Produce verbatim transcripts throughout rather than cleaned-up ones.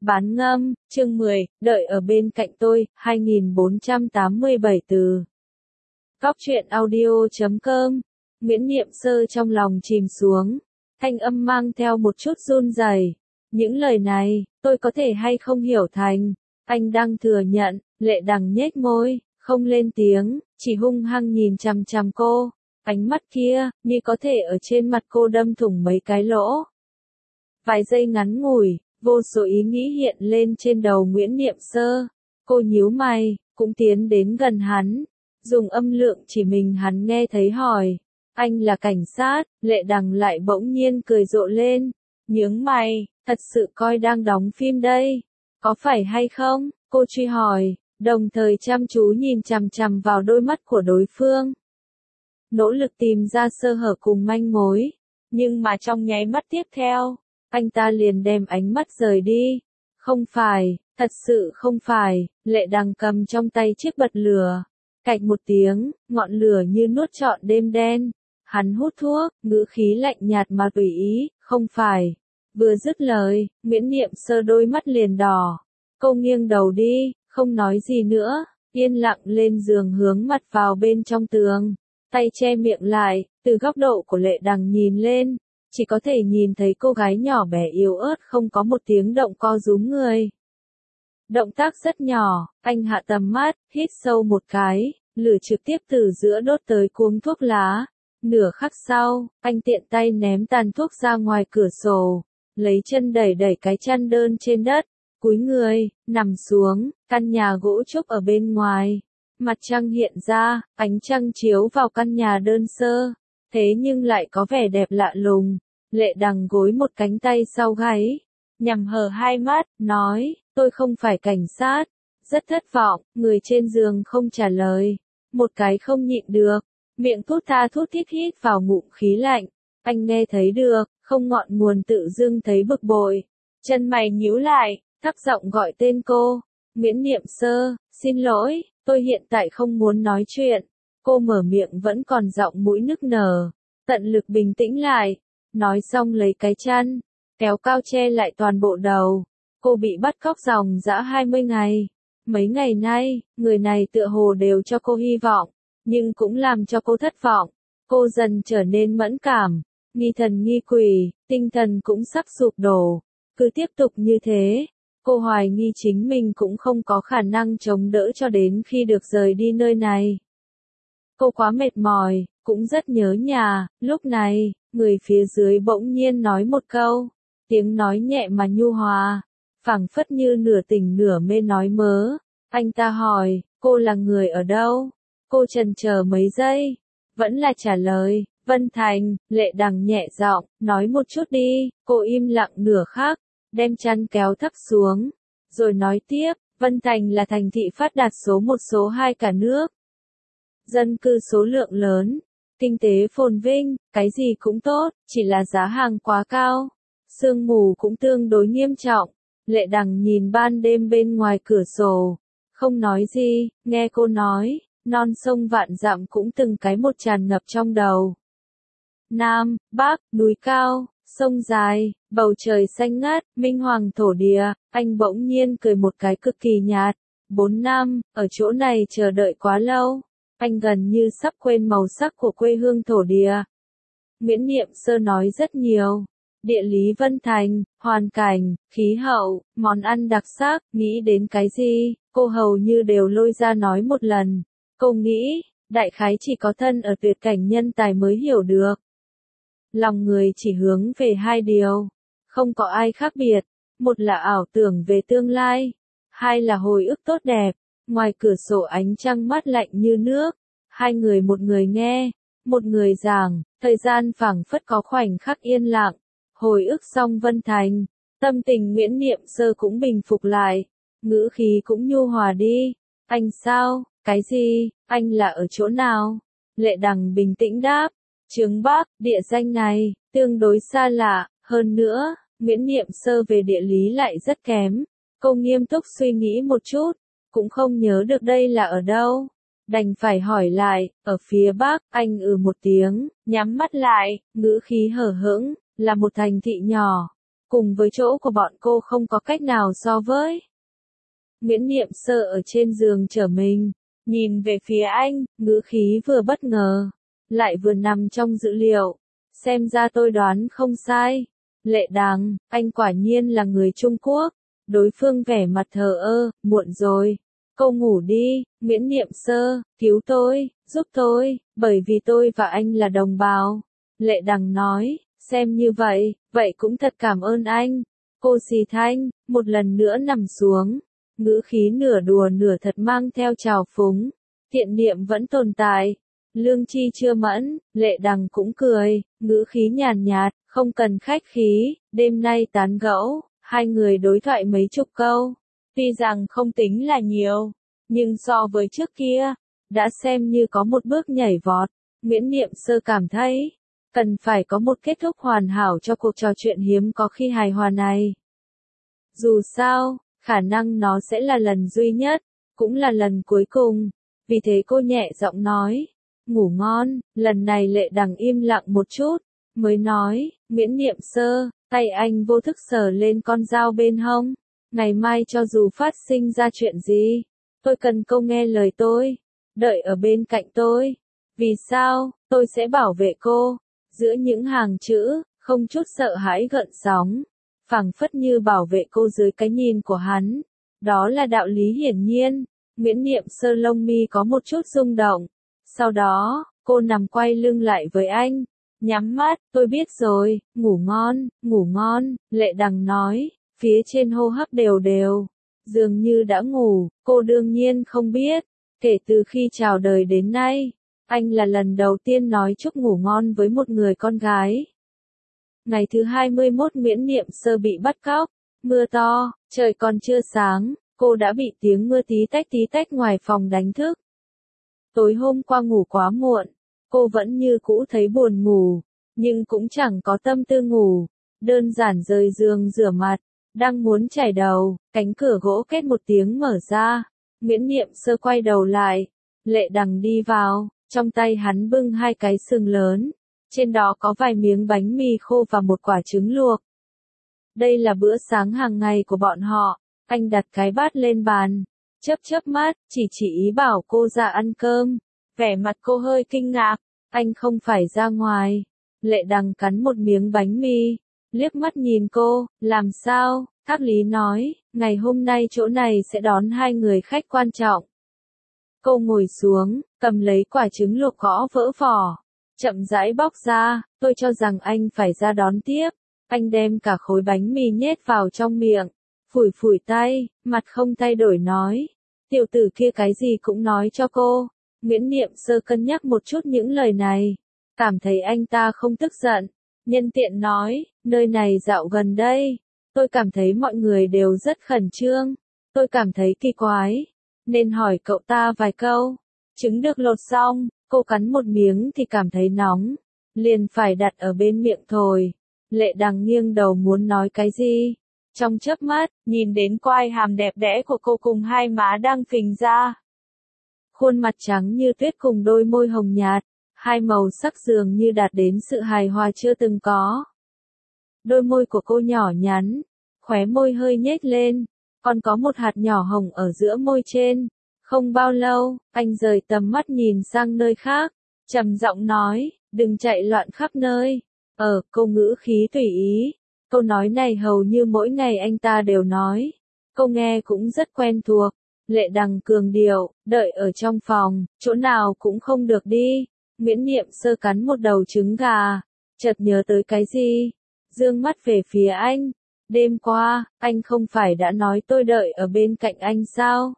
Bán ngâm, chương mười, đợi ở bên cạnh tôi, hai nghìn bốn trăm tám mươi bảy từ. Góc truyện audio chấm com, Nguyễn Niệm Sơ trong lòng chìm xuống, thanh âm mang theo một chút run rẩy. Những lời này, tôi có thể hay không hiểu thành, anh đang thừa nhận, Lệ Đằng nhếch môi, không lên tiếng, chỉ hung hăng nhìn chằm chằm cô. Ánh mắt kia, như có thể ở trên mặt cô đâm thủng mấy cái lỗ. Vài giây ngắn ngủi, vô số ý nghĩ hiện lên trên đầu Nguyễn Niệm Sơ. Cô nhíu mày, cũng tiến đến gần hắn, dùng âm lượng chỉ mình hắn nghe thấy hỏi. Anh là cảnh sát, Lệ Đằng lại bỗng nhiên cười rộ lên. Nhướng mày, thật sự coi đang đóng phim đây. Có phải hay không? Cô truy hỏi, đồng thời chăm chú nhìn chằm chằm vào đôi mắt của đối phương. Nỗ lực tìm ra sơ hở cùng manh mối. Nhưng mà trong nháy mắt tiếp theo, anh ta liền đem ánh mắt rời đi. Không phải, thật sự không phải, Lệ Đằng cầm trong tay chiếc bật lửa. Cạch một tiếng, ngọn lửa như nuốt trọn đêm đen. Hắn hút thuốc, ngữ khí lạnh nhạt mà tùy ý, không phải. Vừa dứt lời, Nguyễn Niệm Sơ đôi mắt liền đỏ. Cô nghiêng đầu đi, không nói gì nữa, yên lặng lên giường hướng mặt vào bên trong tường. Tay che miệng lại, từ góc độ của Lệ Đằng nhìn lên, chỉ có thể nhìn thấy cô gái nhỏ bé yếu ớt không có một tiếng động co rúm người. Động tác rất nhỏ, anh hạ tầm mắt, hít sâu một cái, lửa trực tiếp từ giữa đốt tới cuống thuốc lá. Nửa khắc sau, anh tiện tay ném tàn thuốc ra ngoài cửa sổ, lấy chân đẩy đẩy cái chăn đơn trên đất, cúi người, nằm xuống, căn nhà gỗ trúc ở bên ngoài. Mặt trăng hiện ra, ánh trăng chiếu vào căn nhà đơn sơ, thế nhưng lại có vẻ đẹp lạ lùng. Lệ Đằng gối một cánh tay sau gáy, nhằm hờ hai mắt, nói, tôi không phải cảnh sát. Rất thất vọng, người trên giường không trả lời. Một cái không nhịn được, miệng thút tha thút thít hít vào ngụm khí lạnh. Anh nghe thấy được, không ngọn nguồn tự dưng thấy bực bội. Chân mày nhíu lại, thấp giọng gọi tên cô. Nguyễn Niệm Sơ, xin lỗi, tôi hiện tại không muốn nói chuyện. Cô mở miệng vẫn còn giọng mũi nức nở, tận lực bình tĩnh lại. Nói xong lấy cái chăn, kéo cao che lại toàn bộ đầu. Cô bị bắt cóc dòng dã hai mươi ngày. Mấy ngày nay, người này tựa hồ đều cho cô hy vọng, nhưng cũng làm cho cô thất vọng. Cô dần trở nên mẫn cảm, nghi thần nghi quỷ, tinh thần cũng sắp sụp đổ. Cứ tiếp tục như thế, cô hoài nghi chính mình cũng không có khả năng chống đỡ cho đến khi được rời đi nơi này. Cô quá mệt mỏi, cũng rất nhớ nhà. Lúc này, người phía dưới bỗng nhiên nói một câu, tiếng nói nhẹ mà nhu hòa, phảng phất như nửa tỉnh nửa mê nói mớ. Anh ta hỏi, cô là người ở đâu? Cô chần chờ mấy giây, vẫn là trả lời, Vân Thành. Lệ Đằng nhẹ giọng, nói một chút đi. Cô im lặng nửa khắc, đem chăn kéo thấp xuống, rồi nói tiếp, Vân Thành là thành thị phát đạt số một số hai cả nước. Dân cư số lượng lớn, kinh tế phồn vinh, cái gì cũng tốt, chỉ là giá hàng quá cao. Sương mù cũng tương đối nghiêm trọng. Lệ Đằng nhìn ban đêm bên ngoài cửa sổ, không nói gì, nghe cô nói, non sông vạn dặm cũng từng cái một tràn ngập trong đầu. Nam, Bắc, núi cao, sông dài, bầu trời xanh ngát, minh hoàng thổ địa. Anh bỗng nhiên cười một cái cực kỳ nhạt. Bốn năm, ở chỗ này chờ đợi quá lâu. Anh gần như sắp quên màu sắc của quê hương thổ địa. Nguyễn Niệm Sơ nói rất nhiều. Địa lý Vân Thành, hoàn cảnh, khí hậu, món ăn đặc sắc, nghĩ đến cái gì, cô hầu như đều lôi ra nói một lần. Cô nghĩ, đại khái chỉ có thân ở tuyệt cảnh nhân tài mới hiểu được. Lòng người chỉ hướng về hai điều, không có ai khác biệt. Một là ảo tưởng về tương lai, hai là hồi ức tốt đẹp. Ngoài cửa sổ ánh trăng mát lạnh như nước, hai người một người nghe, một người giảng, thời gian phảng phất có khoảnh khắc yên lặng. Hồi ức xong Vân Thành, tâm tình Nguyễn Niệm Sơ cũng bình phục lại, ngữ khí cũng nhu hòa đi. Anh sao, cái gì, anh là ở chỗ nào? Lệ Đằng bình tĩnh đáp, Trướng Bắc. Địa danh này, tương đối xa lạ, hơn nữa, Nguyễn Niệm Sơ về địa lý lại rất kém. Cô nghiêm túc suy nghĩ một chút, cũng không nhớ được đây là ở đâu. Đành phải hỏi lại, ở phía Bắc. Anh ừ một tiếng, nhắm mắt lại, ngữ khí hờ hững, là một thành thị nhỏ. cùng với chỗ của bọn cô không có cách nào so với. Nguyễn Niệm Sơ ở trên giường trở mình, nhìn về phía anh, ngữ khí vừa bất ngờ, lại vừa nằm trong dữ liệu. Xem ra tôi đoán không sai. Lệ Đằng, anh quả nhiên là người Trung Quốc. Đối phương vẻ mặt thờ ơ, muộn rồi. Cô ngủ đi, Nguyễn Niệm Sơ, cứu tôi, giúp tôi, bởi vì tôi và anh là đồng bào. Lệ Đằng nói, xem như vậy, vậy cũng thật cảm ơn anh. Cô xì thanh, một lần nữa nằm xuống. Ngữ khí nửa đùa nửa thật mang theo trào phúng. Thiện niệm vẫn tồn tại. Lương Chi chưa mẫn, Lệ Đằng cũng cười, ngữ khí nhàn nhạt, không cần khách khí, đêm nay tán gẫu, hai người đối thoại mấy chục câu. Tuy rằng không tính là nhiều, nhưng so với trước kia, đã xem như có một bước nhảy vọt. Nguyễn Niệm Sơ cảm thấy, cần phải có một kết thúc hoàn hảo cho cuộc trò chuyện hiếm có khi hài hòa này. Dù sao, khả năng nó sẽ là lần duy nhất, cũng là lần cuối cùng. Vì thế cô nhẹ giọng nói, ngủ ngon. Lần này Lệ Đằng im lặng một chút, mới nói, Nguyễn Niệm Sơ, tay anh vô thức sờ lên con dao bên hông. Ngày mai cho dù phát sinh ra chuyện gì, tôi cần cô nghe lời tôi, đợi ở bên cạnh tôi. Vì sao, tôi sẽ bảo vệ cô. Giữa những hàng chữ, không chút sợ hãi gợn sóng, phảng phất như bảo vệ cô dưới cái nhìn của hắn. Đó là đạo lý hiển nhiên. Nguyễn Niệm Sơ lông mi có một chút rung động. Sau đó, cô nằm quay lưng lại với anh. Nhắm mắt, tôi biết rồi, ngủ ngon, ngủ ngon, Lệ Đằng nói, phía trên hô hấp đều đều. Dường như đã ngủ, cô đương nhiên không biết. Kể từ khi chào đời đến nay, anh là lần đầu tiên nói chúc ngủ ngon với một người con gái. Ngày thứ hai mươi mốt Nguyễn Niệm Sơ bị bắt cóc, mưa to, trời còn chưa sáng, cô đã bị tiếng mưa tí tách tí tách ngoài phòng đánh thức. Tối hôm qua ngủ quá muộn, cô vẫn như cũ thấy buồn ngủ, nhưng cũng chẳng có tâm tư ngủ, đơn giản rời giường rửa mặt, đang muốn chải đầu, cánh cửa gỗ két một tiếng mở ra, Nguyễn Niệm Sơ quay đầu lại, Lệ Đằng đi vào, trong tay hắn bưng hai cái sừng lớn, trên đó có vài miếng bánh mì khô và một quả trứng luộc. Đây là bữa sáng hàng ngày của bọn họ. Anh đặt cái bát lên bàn, chớp chớp mắt, chỉ chỉ ý bảo cô ra ăn cơm. Vẻ mặt cô hơi kinh ngạc, anh không phải ra ngoài. Lệ Đằng cắn một miếng bánh mì, liếc mắt nhìn cô, làm sao? Thác Lý nói, ngày hôm nay chỗ này sẽ đón hai người khách quan trọng. Cô ngồi xuống, cầm lấy quả trứng luộc gõ vỡ vỏ, chậm rãi bóc ra, tôi cho rằng anh phải ra đón tiếp. Anh đem cả khối bánh mì nhét vào trong miệng, phủi phủi tay, mặt không thay đổi nói, tiểu tử kia cái gì cũng nói cho cô. Nguyễn Niệm Sơ cân nhắc một chút những lời này, cảm thấy anh ta không tức giận, nhân tiện nói, nơi này dạo gần đây, tôi cảm thấy mọi người đều rất khẩn trương, tôi cảm thấy kỳ quái, nên hỏi cậu ta vài câu. Trứng được lột xong, cô cắn một miếng thì cảm thấy nóng, liền phải đặt ở bên miệng thổi. Lệ Đằng nghiêng đầu muốn nói cái gì, trong chớp mắt, nhìn đến quai hàm đẹp đẽ của cô cùng hai má đang phình ra. Khuôn mặt trắng như tuyết cùng đôi môi hồng nhạt, hai màu sắc dường như đạt đến sự hài hòa chưa từng có. Đôi môi của cô nhỏ nhắn, khóe môi hơi nhếch lên, còn có một hạt nhỏ hồng ở giữa môi trên. Không bao lâu, anh rời tầm mắt nhìn sang nơi khác, trầm giọng nói, đừng chạy loạn khắp nơi. Ờ, câu ngữ khí tùy ý. Câu nói này hầu như mỗi ngày anh ta đều nói. Câu nghe cũng rất quen thuộc. Lệ Đằng cường điệu, đợi ở trong phòng, chỗ nào cũng không được đi. Nguyễn Niệm Sơ cắn một đầu trứng gà, chợt nhớ tới cái gì, dương mắt về phía anh. Đêm qua, anh không phải đã nói tôi đợi ở bên cạnh anh sao?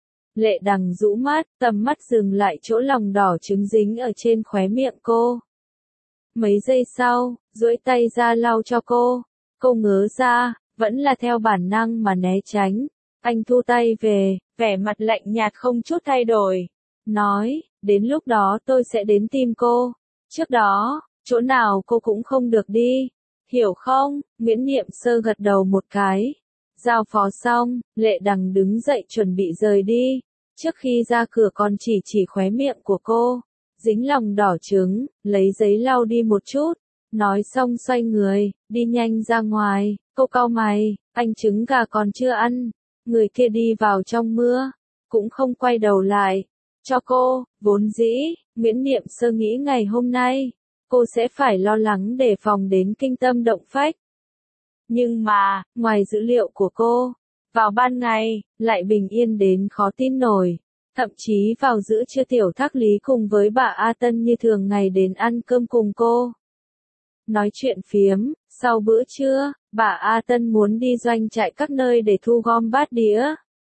Lệ Đằng rũ mắt, tầm mắt dừng lại chỗ lòng đỏ trứng dính ở trên khóe miệng cô. Mấy giây sau, duỗi tay ra lau cho cô. Cô ngớ ra, vẫn là theo bản năng mà né tránh. Anh thu tay về, vẻ mặt lạnh nhạt không chút thay đổi. Nói, đến lúc đó tôi sẽ đến tìm cô. Trước đó, chỗ nào cô cũng không được đi. Hiểu không? Nguyễn Niệm Sơ gật đầu một cái. Giao phó xong, Lệ Đằng đứng dậy chuẩn bị rời đi. Trước khi ra cửa còn chỉ chỉ khóe miệng của cô. Dính lòng đỏ trứng, lấy giấy lau đi một chút. Nói xong xoay người, đi nhanh ra ngoài. Cô cau mày, anh trứng gà còn chưa ăn. Người kia đi vào trong mưa, cũng không quay đầu lại. Cho cô, vốn dĩ, Nguyễn Niệm Sơ nghĩ ngày hôm nay, cô sẽ phải lo lắng đề phòng đến kinh tâm động phách. Nhưng mà, ngoài dữ liệu của cô, vào ban ngày, lại bình yên đến khó tin nổi. Thậm chí vào giữa trưa Tiểu Thác Lý cùng với bà A Tân như thường ngày đến ăn cơm cùng cô. Nói chuyện phiếm, sau bữa trưa, bà A Tân muốn đi doanh trại các nơi để thu gom bát đĩa.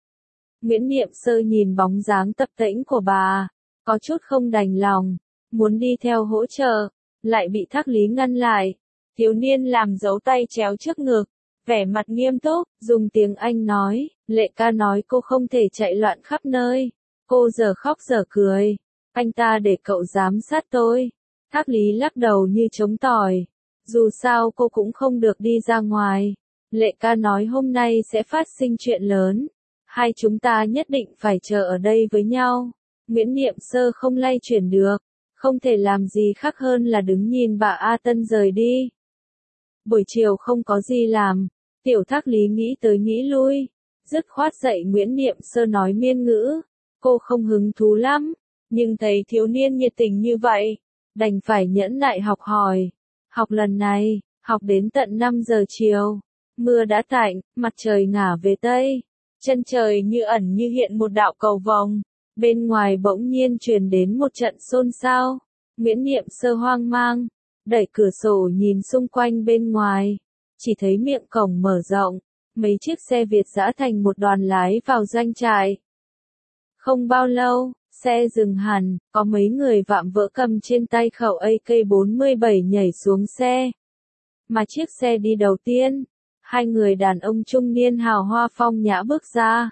Nguyễn Niệm Sơ nhìn bóng dáng tập tễnh của bà, có chút không đành lòng, muốn đi theo hỗ trợ, lại bị Thác Lý ngăn lại. Thiếu niên làm dấu tay chéo trước ngực, vẻ mặt nghiêm túc, dùng tiếng Anh nói, Lệ ca nói cô không thể chạy loạn khắp nơi. Cô giờ khóc giờ cười, anh ta để cậu giám sát tôi. Thác Lý lắc đầu như chống tỏi, dù sao cô cũng không được đi ra ngoài. Lệ ca nói hôm nay sẽ phát sinh chuyện lớn, hai chúng ta nhất định phải chờ ở đây với nhau. Nguyễn Niệm Sơ không lay chuyển được, không thể làm gì khác hơn là đứng nhìn bà A Tân rời đi. Buổi chiều không có gì làm, Tiểu Thác Lý nghĩ tới nghĩ lui, dứt khoát dạy Nguyễn Niệm Sơ nói miên ngữ. Cô không hứng thú lắm, nhưng thấy thiếu niên nhiệt tình như vậy, đành phải nhẫn nại học hỏi. Học lần này, học đến tận năm giờ chiều, mưa đã tạnh, mặt trời ngả về Tây, chân trời như ẩn như hiện một đạo cầu vồng, bên ngoài bỗng nhiên truyền đến một trận xôn xao. Nguyễn Niệm Sơ hoang mang, đẩy cửa sổ nhìn xung quanh bên ngoài, chỉ thấy miệng cổng mở rộng, mấy chiếc xe Việt giã thành một đoàn lái vào doanh trại. Không bao lâu, xe dừng hẳn, có mấy người vạm vỡ cầm trên tay khẩu A K bốn mươi bảy nhảy xuống xe. Mà chiếc xe đi đầu tiên, hai người đàn ông trung niên hào hoa phong nhã bước ra.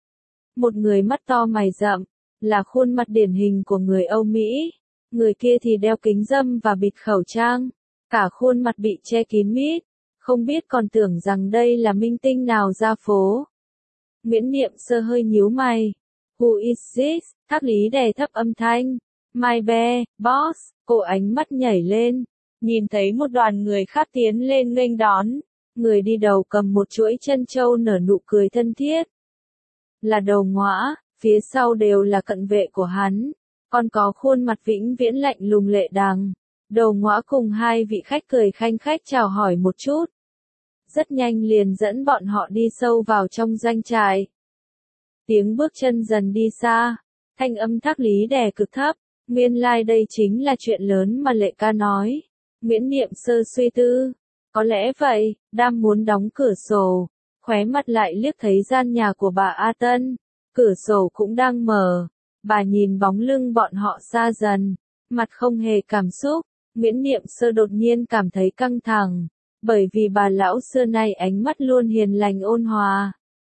Một người mắt to mày rậm, là khuôn mặt điển hình của người Âu Mỹ, người kia thì đeo kính râm và bịt khẩu trang, cả khuôn mặt bị che kín mít, không biết còn tưởng rằng đây là minh tinh nào ra phố. Nguyễn Niệm Sơ hơi nhíu mày. Who is this? Thác Lý đè thấp âm thanh. My bear, boss. Cô ánh mắt nhảy lên, nhìn thấy một đoàn người khác tiến lên nghênh đón. Người đi đầu cầm một chuỗi trân châu nở nụ cười thân thiết. Là Đầu Ngõa, phía sau đều là cận vệ của hắn. Còn có khuôn mặt vĩnh viễn lạnh lùng Lệ Đằng. Đầu Ngõa cùng hai vị khách cười khanh khách chào hỏi một chút. Rất nhanh liền dẫn bọn họ đi sâu vào trong doanh trại. Tiếng bước chân dần đi xa, thanh âm Thác Lý đè cực thấp, nguyên lai like đây chính là chuyện lớn mà Lệ ca nói. Nguyễn Niệm Sơ suy tư, có lẽ vậy, đang muốn đóng cửa sổ, khóe mắt lại liếc thấy gian nhà của bà A Tân, cửa sổ cũng đang mở, bà nhìn bóng lưng bọn họ xa dần, mặt không hề cảm xúc. Nguyễn Niệm Sơ đột nhiên cảm thấy căng thẳng, bởi vì bà lão xưa nay ánh mắt luôn hiền lành ôn hòa.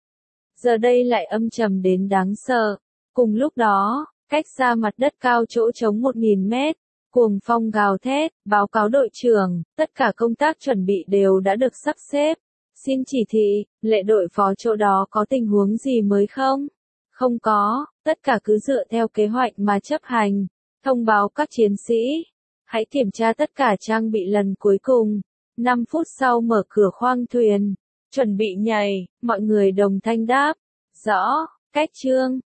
Giờ đây lại âm trầm đến đáng sợ. Cùng lúc đó, cách xa mặt đất cao chỗ trống một nghìn mét, cuồng phong gào thét, báo cáo đội trưởng, tất cả công tác chuẩn bị đều đã được sắp xếp. Xin chỉ thị, Lệ đội phó chỗ đó có tình huống gì mới không? Không có, tất cả cứ dựa theo kế hoạch mà chấp hành. Thông báo các chiến sĩ, hãy kiểm tra tất cả trang bị lần cuối cùng. năm phút sau mở cửa khoang thuyền. Chuẩn bị nhảy, mọi người đồng thanh đáp. Rõ, cách chương.